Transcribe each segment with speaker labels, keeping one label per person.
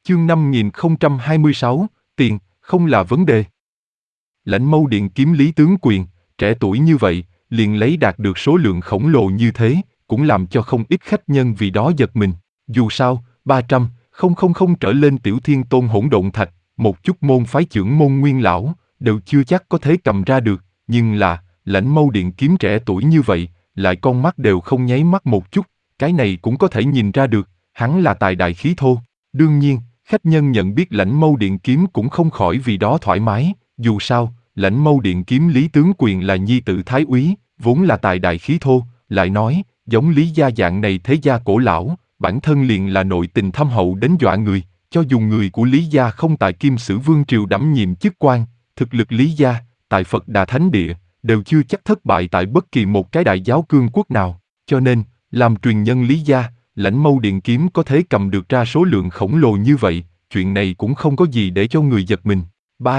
Speaker 1: Chương 5026, tiền, không là vấn đề. Lãnh Mâu Điện kiếm Lý Tướng Quyền, trẻ tuổi như vậy, liền lấy đạt được số lượng khổng lồ như thế, cũng làm cho không ít khách nhân vì đó giật mình. Dù sao, 300,000 trở lên tiểu thiên tôn hỗn độn thạch, một chút môn phái trưởng môn nguyên lão, đều chưa chắc có thể cầm ra được, nhưng là, Lãnh Mâu Điện kiếm trẻ tuổi như vậy, lại con mắt đều không nháy mắt một chút, cái này cũng có thể nhìn ra được, hắn là tài đại khí thô. Đương nhiên, khách nhân nhận biết Lãnh Mâu Điện kiếm cũng không khỏi vì đó thoải mái, dù sao, Lãnh Mâu Điện kiếm Lý Tướng Quyền là nhi tử thái úy, vốn là tài đại khí thô, lại nói, giống Lý gia dạng này thế gia cổ lão, bản thân liền là nội tình thâm hậu đến dọa người, cho dù người của Lý gia không tại Kim Sử Vương triều đảm nhiệm chức quan, thực lực Lý gia, tại Phật Đà Thánh Địa, đều chưa chắc thất bại tại bất kỳ một cái đại giáo cương quốc nào, cho nên, làm truyền nhân Lý gia, Lãnh Mâu Điện kiếm có thể cầm được ra số lượng khổng lồ như vậy, chuyện này cũng không có gì để cho người giật mình.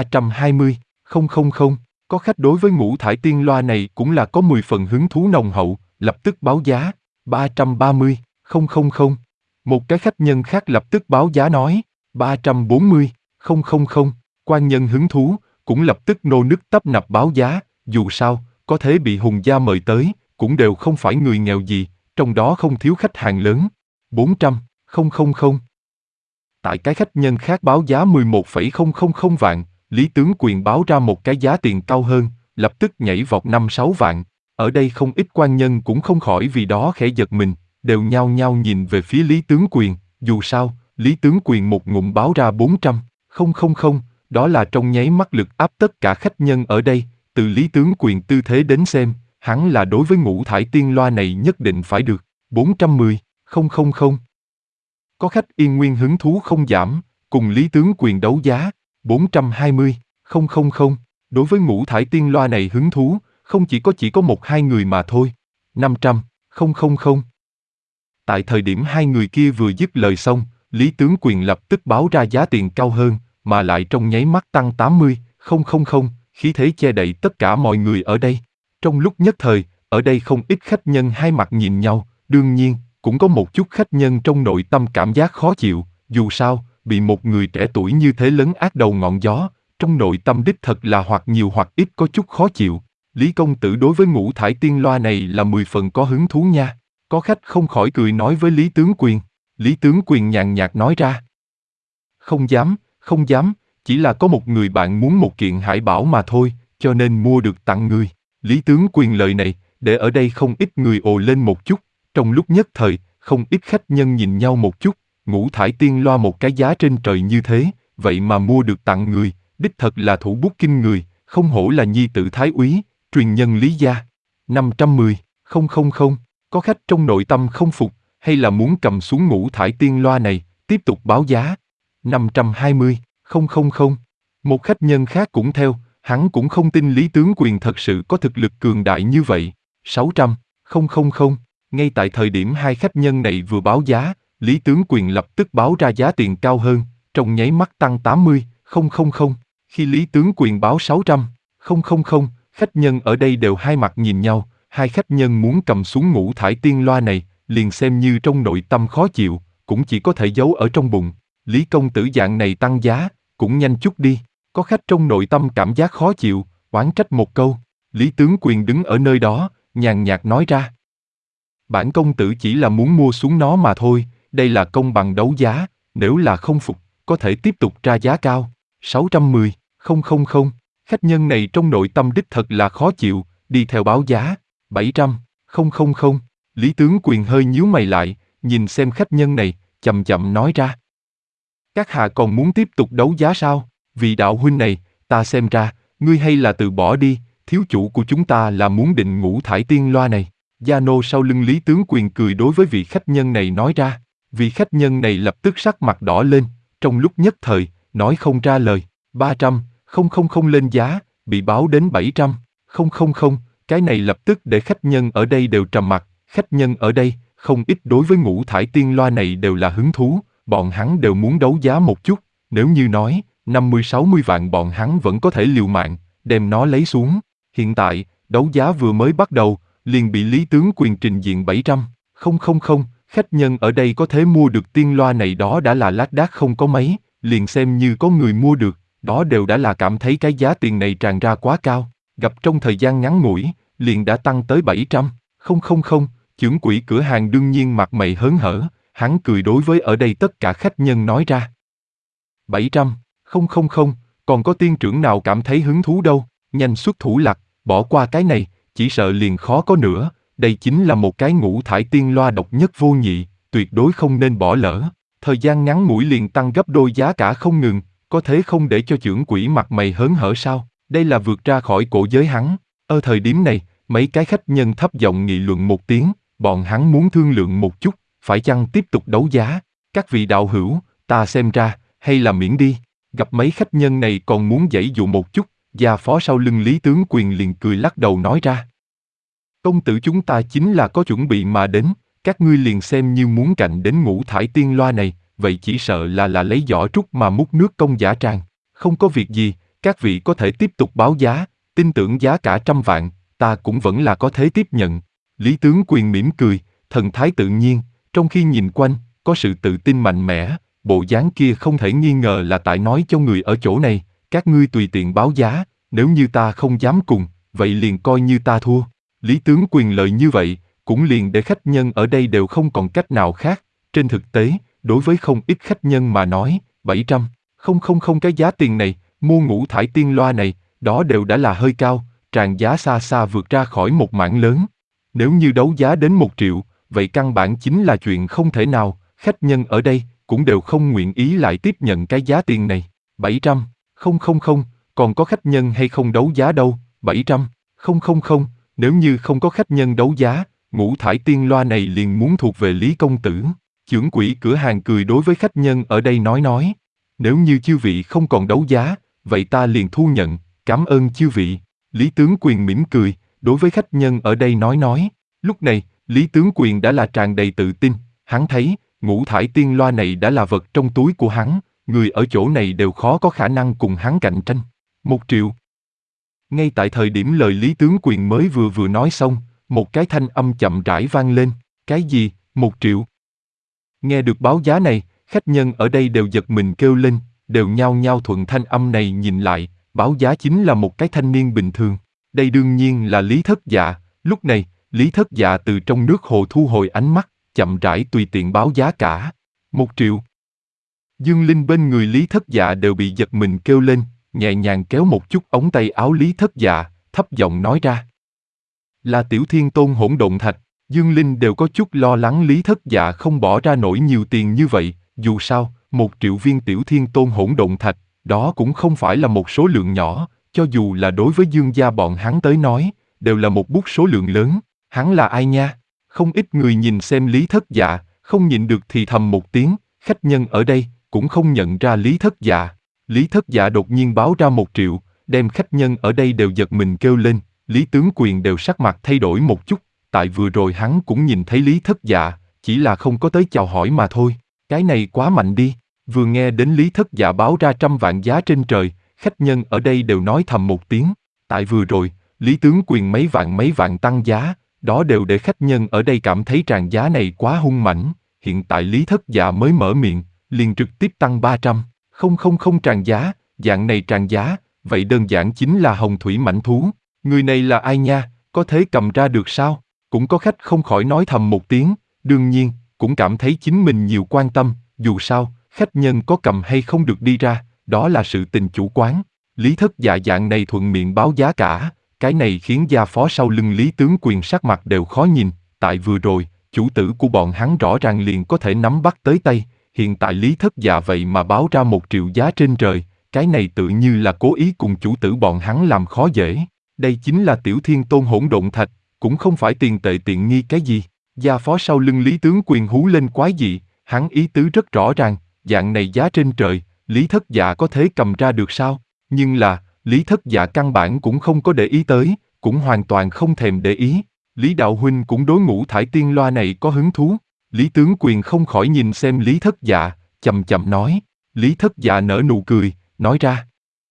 Speaker 1: 320,000, có khách đối với ngũ thải tiên loa này cũng là có 10 phần hứng thú nồng hậu, lập tức báo giá. 330,000, một cái khách nhân khác lập tức báo giá nói. 340,000, quan nhân hứng thú, cũng lập tức nô nức tấp nập báo giá, dù sao, có thể bị Hùng gia mời tới, cũng đều không phải người nghèo gì, trong đó không thiếu khách hàng lớn. 400,000. Tại cái khách nhân khác báo giá 11,000 vạn, Lý Tướng Quyền báo ra một cái giá tiền cao hơn, lập tức nhảy vọt 5-6 vạn. Ở đây không ít quan nhân cũng không khỏi vì đó khẽ giật mình, đều nhao nhao nhìn về phía Lý Tướng Quyền, dù sao, Lý Tướng Quyền một ngụm báo ra 400,000, đó là trong nháy mắt lực áp tất cả khách nhân ở đây, từ Lý Tướng Quyền tư thế đến xem, hắn là đối với ngũ thải tiên loa này nhất định phải được. 410,000. Có khách yên nguyên hứng thú không giảm, cùng Lý Tướng Quyền đấu giá. 420,000. Đối với ngũ thải tiên loa này hứng thú, không chỉ có 1-2 người mà thôi. 500,000. Tại thời điểm hai người kia vừa dứt lời xong, Lý Tướng Quyền lập tức báo ra giá tiền cao hơn, mà lại trong nháy mắt tăng 80,000, khí thế che đậy tất cả mọi người ở đây. Trong lúc nhất thời, ở đây không ít khách nhân hai mặt nhìn nhau, đương nhiên, cũng có một chút khách nhân trong nội tâm cảm giác khó chịu, dù sao, bị một người trẻ tuổi như thế lấn át đầu ngọn gió, trong nội tâm đích thật là hoặc nhiều hoặc ít có chút khó chịu. Lý công tử đối với ngũ thải tiên loa này là 10 phần có hứng thú nha. Có khách không khỏi cười nói với Lý Tướng Quyền. Lý Tướng Quyền nhàn nhạt nói ra. Không dám, chỉ là có một người bạn muốn một kiện hải bảo mà thôi, cho nên mua được tặng người. Lý Tướng Quyền lời này, để ở đây không ít người ồ lên một chút, trong lúc nhất thời, không ít khách nhân nhìn nhau một chút, ngũ thải tiên loa một cái giá trên trời như thế, vậy mà mua được tặng người, đích thật là thủ bút kinh người, không hổ là nhi tử thái úy, truyền nhân Lý gia. 510,000, có khách trong nội tâm không phục, hay là muốn cầm xuống ngũ thải tiên loa này, tiếp tục báo giá. 520,000, một khách nhân khác cũng theo, hắn cũng không tin Lý Tướng Quyền thật sự có thực lực cường đại như vậy. 600,000, ngay tại thời điểm hai khách nhân này vừa báo giá, Lý Tướng Quyền lập tức báo ra giá tiền cao hơn, trong nháy mắt tăng 80,000. Khi Lý Tướng Quyền báo 600,000, khách nhân ở đây đều hai mặt nhìn nhau, hai khách nhân muốn cầm xuống ngũ thải tiên loa này, liền xem như trong nội tâm khó chịu, cũng chỉ có thể giấu ở trong bụng. Lý công tử dạng này tăng giá, cũng nhanh chút đi. Có khách trong nội tâm cảm giác khó chịu, oán trách một câu. Lý Tướng Quyền đứng ở nơi đó, nhàn nhạt nói ra. Bản công tử chỉ là muốn mua xuống nó mà thôi, đây là công bằng đấu giá, nếu là không phục, có thể tiếp tục ra giá cao. 610,000, khách nhân này trong nội tâm đích thật là khó chịu, đi theo báo giá. 700,000, Lý Tướng Quyền hơi nhíu mày lại, nhìn xem khách nhân này, chậm chậm nói ra. Các hạ còn muốn tiếp tục đấu giá sao? Vì đạo huynh này, ta xem ra, ngươi hay là từ bỏ đi, thiếu chủ của chúng ta là muốn định ngũ thải tiên loa này. Gia nô sau lưng Lý Tướng Quyền cười đối với vị khách nhân này nói ra. Vị khách nhân này lập tức sắc mặt đỏ lên, trong lúc nhất thời, nói không ra lời. 300,000 lên giá, bị báo đến 700,000, cái này lập tức để khách nhân ở đây đều trầm mặc. Khách nhân ở đây, không ít đối với ngũ thải tiên loa này đều là hứng thú, bọn hắn đều muốn đấu giá một chút, nếu như nói, 50-60 vạn bọn hắn vẫn có thể liều mạng, đem nó lấy xuống. Hiện tại, đấu giá vừa mới bắt đầu, liền bị Lý Tướng Quyền trình diện 700,000, khách nhân ở đây có thể mua được tiên loa này đó đã là lác đác không có mấy, liền xem như có người mua được, đó đều đã là cảm thấy cái giá tiền này tràn ra quá cao, gặp trong thời gian ngắn ngủi, liền đã tăng tới 700. Không, chưởng quỹ cửa hàng đương nhiên mặt mày hớn hở, hắn cười đối với ở đây tất cả khách nhân nói ra. 700, không, còn có tiên trưởng nào cảm thấy hứng thú đâu, nhanh xuất thủ lặt, bỏ qua cái này, chỉ sợ liền khó có nữa, đây chính là một cái ngũ thải tiên loa độc nhất vô nhị, tuyệt đối không nên bỏ lỡ. Thời gian ngắn ngủi liền tăng gấp đôi giá cả không ngừng, có thế không để cho chưởng quỹ mặt mày hớn hở sao, đây là vượt ra khỏi cổ giới hắn. Ở thời điểm này, mấy cái khách nhân thấp giọng nghị luận một tiếng, bọn hắn muốn thương lượng một chút, phải chăng tiếp tục đấu giá. Các vị đạo hữu, ta xem ra, hay là miễn đi. Gặp mấy khách nhân này còn muốn giãy dụ một chút, gia phó sau lưng Lý Tướng Quyền liền cười lắc đầu nói ra. Công tử chúng ta chính là có chuẩn bị mà đến, các ngươi liền xem như muốn cạnh đến ngũ thải tiên loa này, vậy chỉ sợ là lấy giỏ trúc mà múc nước công giả tràng. Không có việc gì, các vị có thể tiếp tục báo giá, tin tưởng giá cả 100 vạn, ta cũng vẫn là có thể tiếp nhận. Lý Tướng Quyền mỉm cười, thần thái tự nhiên, trong khi nhìn quanh, có sự tự tin mạnh mẽ, bộ dáng kia không thể nghi ngờ là tại nói cho người ở chỗ này, các ngươi tùy tiện báo giá, nếu như ta không dám cùng, vậy liền coi như ta thua. Lý Tướng Quyền lời như vậy, cũng liền để khách nhân ở đây đều không còn cách nào khác. Trên thực tế, đối với không ít khách nhân mà nói, 700, không cái giá tiền này, mua ngũ thải tiên loa này, đó đều đã là hơi cao, tràn giá xa xa vượt ra khỏi một mảng lớn. Nếu như đấu giá đến 1 triệu, vậy căn bản chính là chuyện không thể nào, khách nhân ở đây cũng đều không nguyện ý lại tiếp nhận cái giá tiền này. 700, không, còn có khách nhân hay không đấu giá đâu, 700, không, nếu như không có khách nhân đấu giá, ngũ thải tiên loa này liền muốn thuộc về Lý công tử. Chưởng quỹ cửa hàng cười đối với khách nhân ở đây nói, nếu như chư vị không còn đấu giá, vậy ta liền thu nhận, cảm ơn chư vị. Lý Tướng Quyền mỉm cười, đối với khách nhân ở đây nói. Lúc này, Lý Tướng Quyền đã là tràn đầy tự tin, hắn thấy, ngũ thải tiên loa này đã là vật trong túi của hắn, người ở chỗ này đều khó có khả năng cùng hắn cạnh tranh. 1 triệu. Ngay tại thời điểm lời Lý Tướng Quyền mới vừa nói xong, một cái thanh âm chậm rãi vang lên, cái gì, 1 triệu? Nghe được báo giá này, khách nhân ở đây đều giật mình kêu lên, đều nhao nhao thuận thanh âm này nhìn lại, báo giá chính là một cái thanh niên bình thường. Đây đương nhiên là Lý Thất Dạ. Lúc này, Lý Thất Dạ từ trong nước hồ thu hồi ánh mắt, chậm rãi tùy tiện báo giá cả. 1 triệu. Dương Linh bên người Lý Thất Dạ đều bị giật mình kêu lên, nhẹ nhàng kéo một chút ống tay áo Lý Thất Dạ, thấp giọng nói ra. Là Tiểu Thiên Tôn hỗn độn thạch. Dương Linh đều có chút lo lắng Lý Thất Dạ không bỏ ra nổi nhiều tiền như vậy, dù sao, 1 triệu viên Tiểu Thiên Tôn hỗn độn thạch, đó cũng không phải là một số lượng nhỏ, cho dù là đối với Dương gia bọn hắn tới nói, đều là một bút số lượng lớn. Hắn là ai nha? Không ít người nhìn xem Lý Thất Dạ, không nhịn được thì thầm một tiếng, khách nhân ở đây cũng không nhận ra Lý Thất Dạ. Lý Thất Dạ đột nhiên báo ra 1 triệu, đem khách nhân ở đây đều giật mình kêu lên, Lý Tướng Quyền đều sắc mặt thay đổi một chút, tại vừa rồi hắn cũng nhìn thấy Lý Thất Dạ, chỉ là không có tới chào hỏi mà thôi, cái này quá mạnh đi. Vừa nghe đến Lý Thất Dạ báo ra 100 vạn giá trên trời, khách nhân ở đây đều nói thầm một tiếng, tại vừa rồi, Lý Tướng Quyền mấy vạn tăng giá, đó đều để khách nhân ở đây cảm thấy tràn giá này quá hung mãnh, hiện tại Lý Thất Dạ mới mở miệng, liền trực tiếp tăng 300, không tràn giá, dạng này tràn giá, vậy đơn giản chính là hồng thủy mãnh thú, người này là ai nha, có thể cầm ra được sao? Cũng có khách không khỏi nói thầm một tiếng, đương nhiên, cũng cảm thấy chính mình nhiều quan tâm, dù sao, khách nhân có cầm hay không được đi ra, đó là sự tình chủ quán. Lý Thất Dạ dạng này thuận miệng báo giá cả, cái này khiến gia phó sau lưng Lý Tướng Quyền sắc mặt đều khó nhìn, tại vừa rồi, chủ tử của bọn hắn rõ ràng liền có thể nắm bắt tới tay, hiện tại Lý Thất Dạ vậy mà báo ra 1 triệu giá trên trời, cái này tự như là cố ý cùng chủ tử bọn hắn làm khó dễ. Đây chính là Tiểu Thiên Tôn hỗn độn thạch, cũng không phải tiền tệ tiện nghi cái gì. Gia phó sau lưng Lý Tướng Quyền hú lên quái dị, hắn ý tứ rất rõ ràng, dạng này giá trên trời, Lý Thất Dạ có thể cầm ra được sao? Nhưng là, Lý Thất Dạ căn bản cũng không có để ý tới, cũng hoàn toàn không thèm để ý. Lý Đạo Huynh cũng đối ngũ thải tiên loa này có hứng thú. Lý Tướng Quyền không khỏi nhìn xem Lý Thất Dạ, chậm chậm nói. Lý Thất Dạ nở nụ cười, nói ra.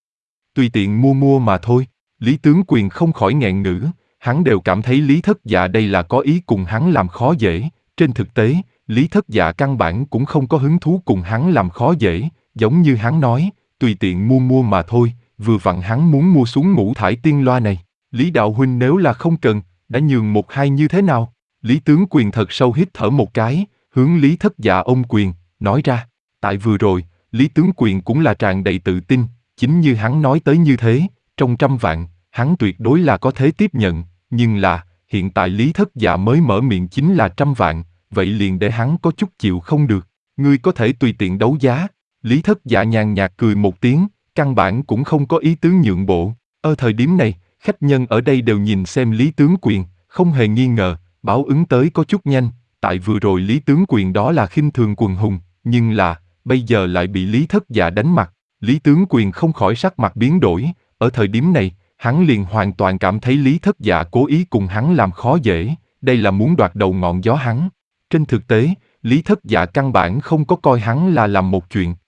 Speaker 1: Tùy tiện mua mà thôi. Lý Tướng Quyền không khỏi nghẹn ngữ, hắn đều cảm thấy Lý Thất Dạ đây là có ý cùng hắn làm khó dễ. Trên thực tế, Lý Thất Dạ căn bản cũng không có hứng thú cùng hắn làm khó dễ, giống như hắn nói, tùy tiện mua mua mà thôi, vừa vặn hắn muốn mua xuống ngũ thải tiên loa này. Lý đạo huynh nếu là không cần, đã nhường một hai như thế nào? Lý Tướng Quyền thật sâu hít thở một cái, hướng Lý Thất Dạ ôm quyền, nói ra. Tại vừa rồi, Lý Tướng Quyền cũng là tràn đầy tự tin, chính như hắn nói tới như thế, trong 100 vạn, hắn tuyệt đối là có thể tiếp nhận, nhưng là, hiện tại Lý Thất Dạ mới mở miệng chính là 100 vạn, vậy liền để hắn có chút chịu không được. Ngươi có thể tùy tiện đấu giá. Lý Thất Dạ nhàn nhạt cười một tiếng, căn bản cũng không có ý tứ nhượng bộ. Ở thời điểm này, khách nhân ở đây đều nhìn xem Lý Tướng Quyền, không hề nghi ngờ, báo ứng tới có chút nhanh, tại vừa rồi Lý Tướng Quyền đó là khinh thường quần hùng, nhưng là, bây giờ lại bị Lý Thất Dạ đánh mặt. Lý Tướng Quyền không khỏi sắc mặt biến đổi, ở thời điểm này, hắn liền hoàn toàn cảm thấy Lý Thất Dạ cố ý cùng hắn làm khó dễ, đây là muốn đoạt đầu ngọn gió hắn. Trên thực tế, Lý Thất Dạ căn bản không có coi hắn là làm một chuyện,